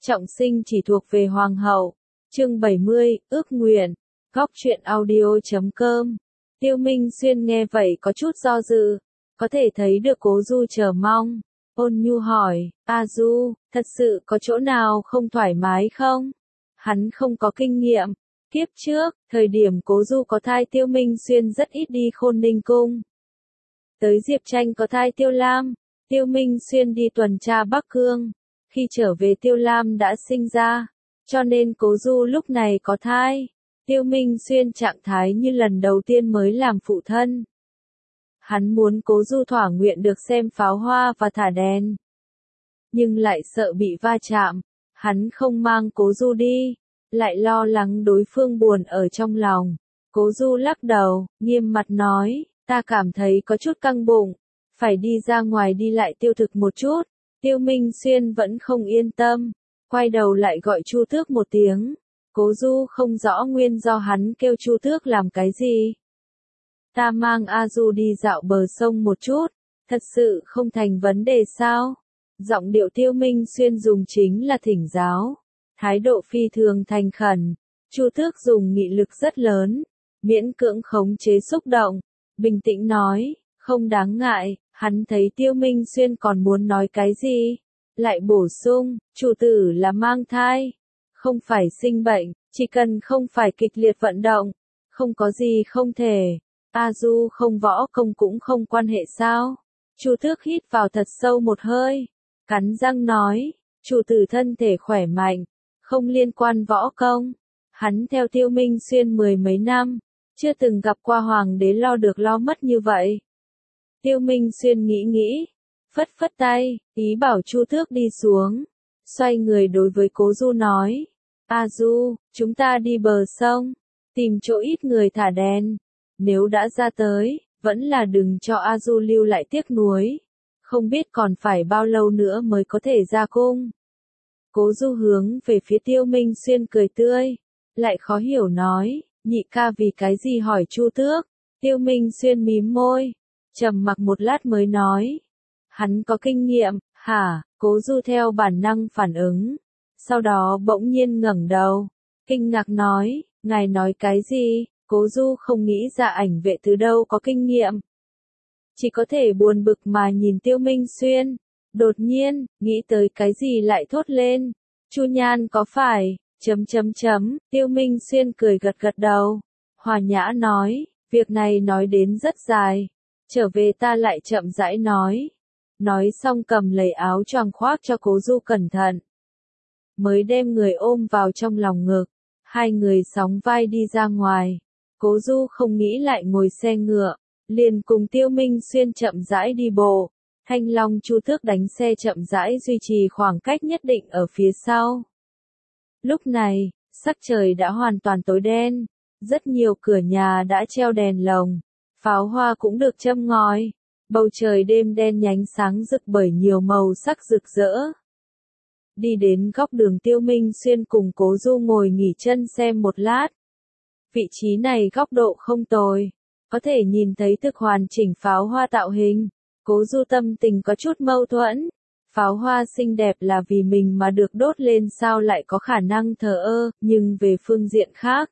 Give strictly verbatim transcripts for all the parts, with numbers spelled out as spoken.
Trọng sinh chỉ thuộc về hoàng hậu. Chương bảy mươi, ước nguyện. Góc truyện audio chấm com. Tiêu Minh Xuyên nghe vậy có chút do dự, có thể thấy được Cố Du chờ mong. Ôn nhu hỏi, A Du, thật sự có chỗ nào không thoải mái không? Hắn không có kinh nghiệm. Kiếp trước, thời điểm Cố Du có thai Tiêu Minh Xuyên rất ít đi Khôn Ninh Cung. Tới Diệp Tranh có thai Tiêu Lam, Tiêu Minh Xuyên đi tuần tra Bắc Cương. Khi trở về Tiêu Lam đã sinh ra, cho nên Cố Du lúc này có thai. Tiêu Minh Xuyên trạng thái như lần đầu tiên mới làm phụ thân. Hắn muốn Cố Du thỏa nguyện được xem pháo hoa và thả đèn. Nhưng lại sợ bị va chạm, hắn không mang Cố Du đi, lại lo lắng đối phương buồn ở trong lòng. Cố Du lắc đầu, nghiêm mặt nói, ta cảm thấy có chút căng bụng, phải đi ra ngoài đi lại tiêu thực một chút. Tiêu Minh Xuyên vẫn không yên tâm, quay đầu lại gọi Chu Tước một tiếng. Cố Du không rõ nguyên do hắn kêu Chu Tước làm cái gì. Ta mang A Du đi dạo bờ sông một chút, thật sự không thành vấn đề sao? Giọng điệu Tiêu Minh Xuyên dùng chính là thỉnh giáo, thái độ phi thường thành khẩn. Chu Tước dùng nghị lực rất lớn, miễn cưỡng khống chế xúc động, bình tĩnh nói, không đáng ngại. Hắn thấy Tiêu Minh Xuyên còn muốn nói cái gì, lại bổ sung, chủ tử là mang thai, không phải sinh bệnh, chỉ cần không phải kịch liệt vận động, không có gì không thể. A Du không võ công cũng không quan hệ sao? Chu Tước hít vào thật sâu một hơi, cắn răng nói, chủ tử thân thể khỏe mạnh, không liên quan võ công. Hắn theo Tiêu Minh Xuyên mười mấy năm, chưa từng gặp qua hoàng đế lo được lo mất như vậy. Tiêu Minh Xuyên nghĩ nghĩ, phất phất tay, ý bảo Chu Tước đi xuống, xoay người đối với Cố Du nói, A Du, chúng ta đi bờ sông, tìm chỗ ít người thả đèn, nếu đã ra tới, vẫn là đừng cho A Du lưu lại tiếc nuối, không biết còn phải bao lâu nữa mới có thể ra cung. Cố Du hướng về phía Tiêu Minh Xuyên cười tươi, lại khó hiểu nói, nhị ca vì cái gì hỏi Chu Tước. Tiêu Minh Xuyên mím môi, trầm mặc một lát mới nói, hắn có kinh nghiệm. Hả? Cố Du theo bản năng phản ứng, sau đó bỗng nhiên ngẩng đầu, kinh ngạc nói, ngài nói cái gì? Cố Du không nghĩ ra ảnh vệ từ đâu có kinh nghiệm, chỉ có thể buồn bực mà nhìn Tiêu Minh Xuyên. Đột nhiên nghĩ tới cái gì lại thốt lên, Chu Nhan có phải? Chấm chấm chấm. Tiêu Minh Xuyên cười gật gật đầu, hòa nhã nói, việc này nói đến rất dài, trở về ta lại chậm rãi nói. Nói xong cầm lấy áo choàng khoác cho Cố Du cẩn thận, mới đem người ôm vào trong lòng ngực. Hai người sóng vai đi ra ngoài. Cố Du không nghĩ lại ngồi xe ngựa, liền cùng Tiêu Minh Xuyên chậm rãi đi bộ. Thanh Long Chu Tước đánh xe chậm rãi duy trì khoảng cách nhất định ở phía sau. Lúc này, sắc trời đã hoàn toàn tối đen, rất nhiều cửa nhà đã treo đèn lồng, pháo hoa cũng được châm ngòi, bầu trời đêm đen nhánh sáng rực bởi nhiều màu sắc rực rỡ. Đi đến góc đường, Tiêu Minh Xuyên cùng Cố Du ngồi nghỉ chân xem một lát. Vị trí này góc độ không tồi, có thể nhìn thấy thực hoàn chỉnh pháo hoa tạo hình. Cố Du tâm tình có chút mâu thuẫn. Pháo hoa xinh đẹp là vì mình mà được đốt lên sao lại có khả năng thờ ơ, nhưng về phương diện khác,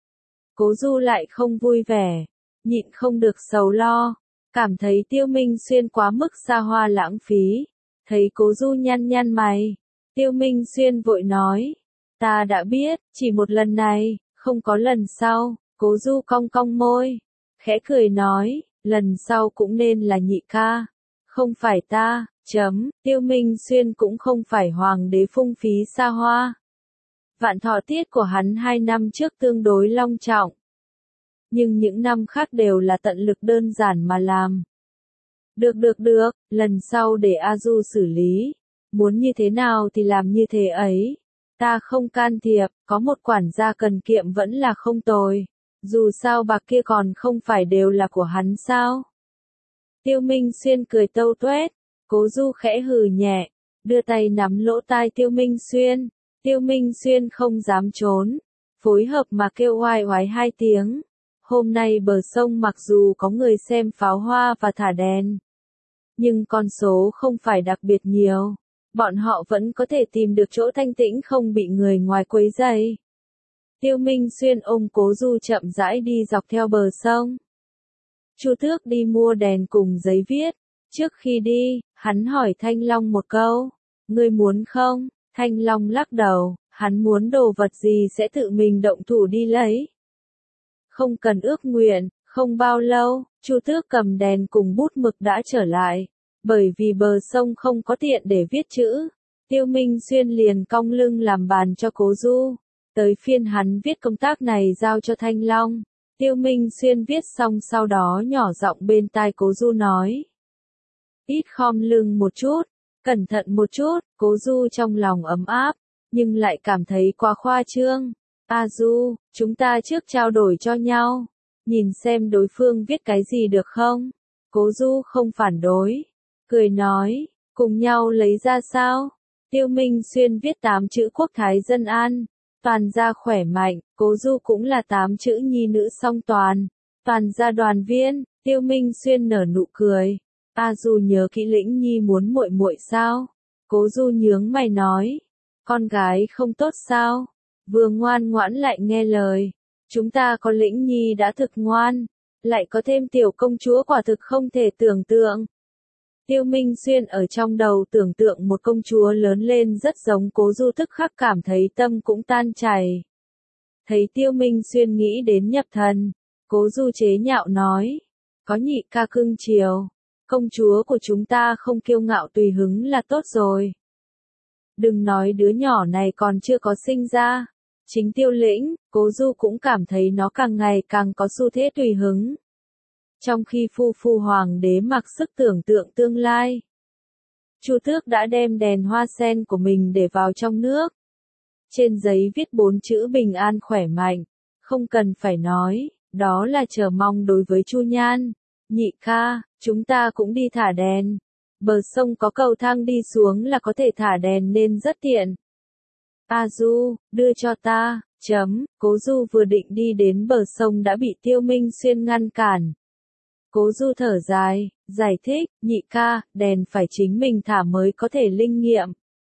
Cố Du lại không vui vẻ, nhịn không được sầu lo, cảm thấy Tiêu Minh Xuyên quá mức xa hoa lãng phí. Thấy Cố Du nhăn nhăn mày, Tiêu Minh Xuyên vội nói, ta đã biết, chỉ một lần này, không có lần sau. Cố Du cong cong môi, khẽ cười nói, lần sau cũng nên là nhị ca, không phải ta. Chấm, Tiêu Minh Xuyên cũng không phải hoàng đế phung phí xa hoa. Vạn thọ tiết của hắn hai năm trước tương đối long trọng, nhưng những năm khác đều là tận lực đơn giản mà làm. Được được được, lần sau để A Du xử lý, muốn như thế nào thì làm như thế ấy, ta không can thiệp. Có một quản gia cần kiệm vẫn là không tồi, dù sao bạc kia còn không phải đều là của hắn sao. Tiêu Minh Xuyên cười tâu tuét. Cố Du khẽ hừ nhẹ, đưa tay nắm lỗ tai Tiêu Minh Xuyên. Tiêu Minh Xuyên không dám trốn, phối hợp mà kêu oai oái hai tiếng. Hôm nay bờ sông mặc dù có người xem pháo hoa và thả đèn, nhưng con số không phải đặc biệt nhiều. bọn họ vẫn có thể tìm được chỗ thanh tĩnh không bị người ngoài quấy rầy. Tiêu Minh Xuyên ôm Cố Du chậm rãi đi dọc theo bờ sông. Chu Tước đi mua đèn cùng giấy viết. Trước khi đi, hắn hỏi Thanh Long một câu. Ngươi muốn không? Thanh Long lắc đầu, hắn muốn đồ vật gì sẽ tự mình động thủ đi lấy. Không cần ước nguyện, không bao lâu, Chu Tước cầm đèn cùng bút mực đã trở lại. Bởi vì bờ sông không có tiện để viết chữ, Tiêu Minh Xuyên liền cong lưng làm bàn cho Cố Du. Tới phiên hắn viết công tác này giao cho Thanh Long. Tiêu Minh Xuyên viết xong sau đó nhỏ giọng bên tai Cố Du nói. Ít khom lưng một chút, cẩn thận một chút, Cố Du trong lòng ấm áp, nhưng lại cảm thấy quá khoa trương. A Du, chúng ta trước trao đổi cho nhau, nhìn xem đối phương viết cái gì được không? Cố Du không phản đối, cười nói, cùng nhau lấy ra sao? Tiêu Minh Xuyên viết tám chữ quốc thái dân an, toàn gia khỏe mạnh, Cố Du cũng là tám chữ nhi nữ song toàn, toàn gia đoàn viên. Tiêu Minh Xuyên nở nụ cười. A Du nhớ kỹ Lĩnh Nhi muốn muội muội sao? Cố Du nhướng mày nói, con gái không tốt sao? Vừa ngoan ngoãn lại nghe lời, chúng ta có Lĩnh Nhi đã thực ngoan, lại có thêm tiểu công chúa quả thực không thể tưởng tượng. Tiêu Minh Xuyên ở trong đầu tưởng tượng một công chúa lớn lên rất giống Cố Du, tức khắc cảm thấy tâm cũng tan chảy. Thấy Tiêu Minh Xuyên nghĩ đến nhập thần, Cố Du chế nhạo nói, có nhị ca cưng chiều, công chúa của chúng ta không kiêu ngạo tùy hứng là tốt rồi. Đừng nói đứa nhỏ này còn chưa có sinh ra, chính Tiêu Lĩnh, Cố Du cũng cảm thấy nó càng ngày càng có xu thế tùy hứng. Trong khi phu phu hoàng đế mặc sức tưởng tượng tương lai, Chu Tước đã đem đèn hoa sen của mình để vào trong nước. Trên giấy viết bốn chữ bình an khỏe mạnh, không cần phải nói, đó là chờ mong đối với Chu Nhan. Nhị ca, chúng ta cũng đi thả đèn. Bờ sông có cầu thang đi xuống là có thể thả đèn nên rất tiện. A Du, đưa cho ta, chấm, Cố Du vừa định đi đến bờ sông đã bị Tiêu Minh Xuyên ngăn cản. Cố Du thở dài, giải thích, nhị ca, đèn phải chính mình thả mới có thể linh nghiệm.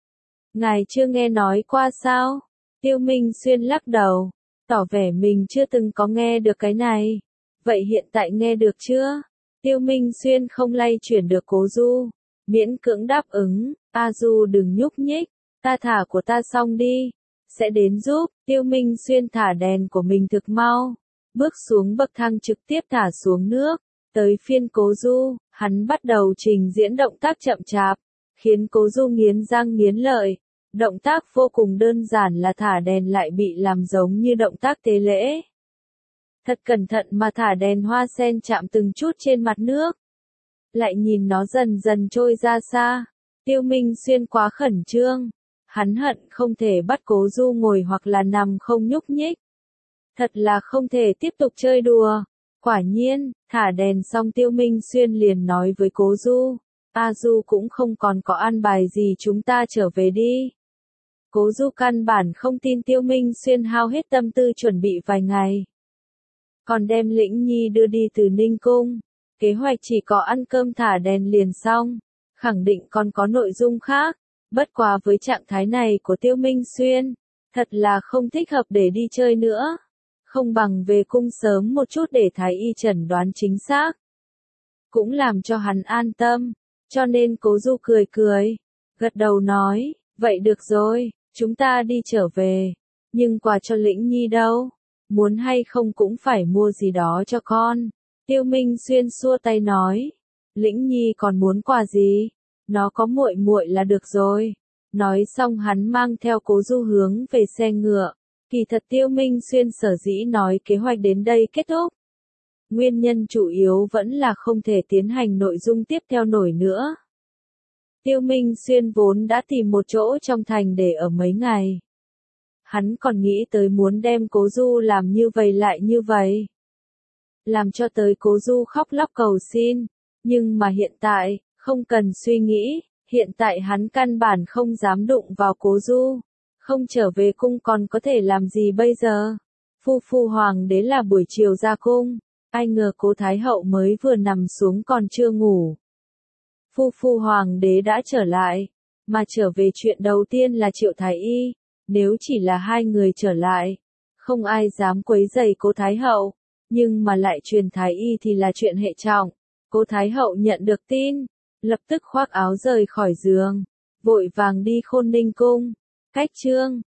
Ngài chưa nghe nói qua sao? Tiêu Minh Xuyên lắc đầu, tỏ vẻ mình chưa từng có nghe được cái này. Vậy hiện tại nghe được chưa? Tiêu Minh Xuyên không lay chuyển được Cố Du, miễn cưỡng đáp ứng, A Du đừng nhúc nhích, ta thả của ta xong đi, sẽ đến giúp. Tiêu Minh Xuyên thả đèn của mình thực mau, bước xuống bậc thang trực tiếp thả xuống nước. Tới phiên Cố Du, hắn bắt đầu trình diễn động tác chậm chạp, khiến Cố Du nghiến răng nghiến lợi. Động tác vô cùng đơn giản là thả đèn lại bị làm giống như động tác tế lễ. Thật cẩn thận mà thả đèn hoa sen chạm từng chút trên mặt nước. Lại nhìn nó dần dần trôi ra xa. Tiêu Minh Xuyên quá khẩn trương. Hắn hận không thể bắt Cố Du ngồi hoặc là nằm không nhúc nhích. Thật là không thể tiếp tục chơi đùa. Quả nhiên, thả đèn xong Tiêu Minh Xuyên liền nói với Cố Du. A Du cũng không còn có an bài gì, chúng ta trở về đi. Cố Du căn bản không tin Tiêu Minh Xuyên hao hết tâm tư chuẩn bị vài ngày. Còn đem Lĩnh Nhi đưa đi từ Ninh Cung. Kế hoạch chỉ có ăn cơm thả đèn liền xong. Khẳng định còn có nội dung khác. Bất quá với trạng thái này của Tiêu Minh Xuyên, thật là không thích hợp để đi chơi nữa. Không bằng về cung sớm một chút để thái y chẩn đoán chính xác. Cũng làm cho hắn an tâm. Cho nên Cố Du cười cười. Gật đầu nói, vậy được rồi, chúng ta đi trở về. Nhưng quà cho Lĩnh Nhi đâu? Muốn hay không cũng phải mua gì đó cho con. Tiêu Minh Xuyên xua tay nói, Lĩnh Nhi còn muốn quà gì? Nó có muội muội là được rồi. Nói xong hắn mang theo Cố Du hướng về xe ngựa. Kỳ thật Tiêu Minh Xuyên sở dĩ nói kế hoạch đến đây kết thúc. Nguyên nhân chủ yếu vẫn là không thể tiến hành nội dung tiếp theo nổi nữa. Tiêu Minh Xuyên vốn đã tìm một chỗ trong thành để ở mấy ngày. Hắn còn nghĩ tới muốn đem Cố Du làm như vậy lại như vậy. Làm cho tới Cố Du khóc lóc cầu xin. Nhưng mà hiện tại, không cần suy nghĩ, hiện tại hắn căn bản không dám đụng vào Cố Du. Không trở về cung còn có thể làm gì bây giờ? Phu phu hoàng đế là buổi chiều ra cung. Ai ngờ Cố Thái hậu mới vừa nằm xuống còn chưa ngủ. Phu phu hoàng đế đã trở lại. mà trở về chuyện đầu tiên là Triệu Thái Y. Nếu chỉ là hai người trở lại, không ai dám quấy rầy cố Thái Hậu, nhưng mà lại truyền Thái Y thì là chuyện hệ trọng. Cố Thái Hậu nhận được tin, lập tức khoác áo rời khỏi giường, vội vàng đi Khôn Ninh cung. Cách chương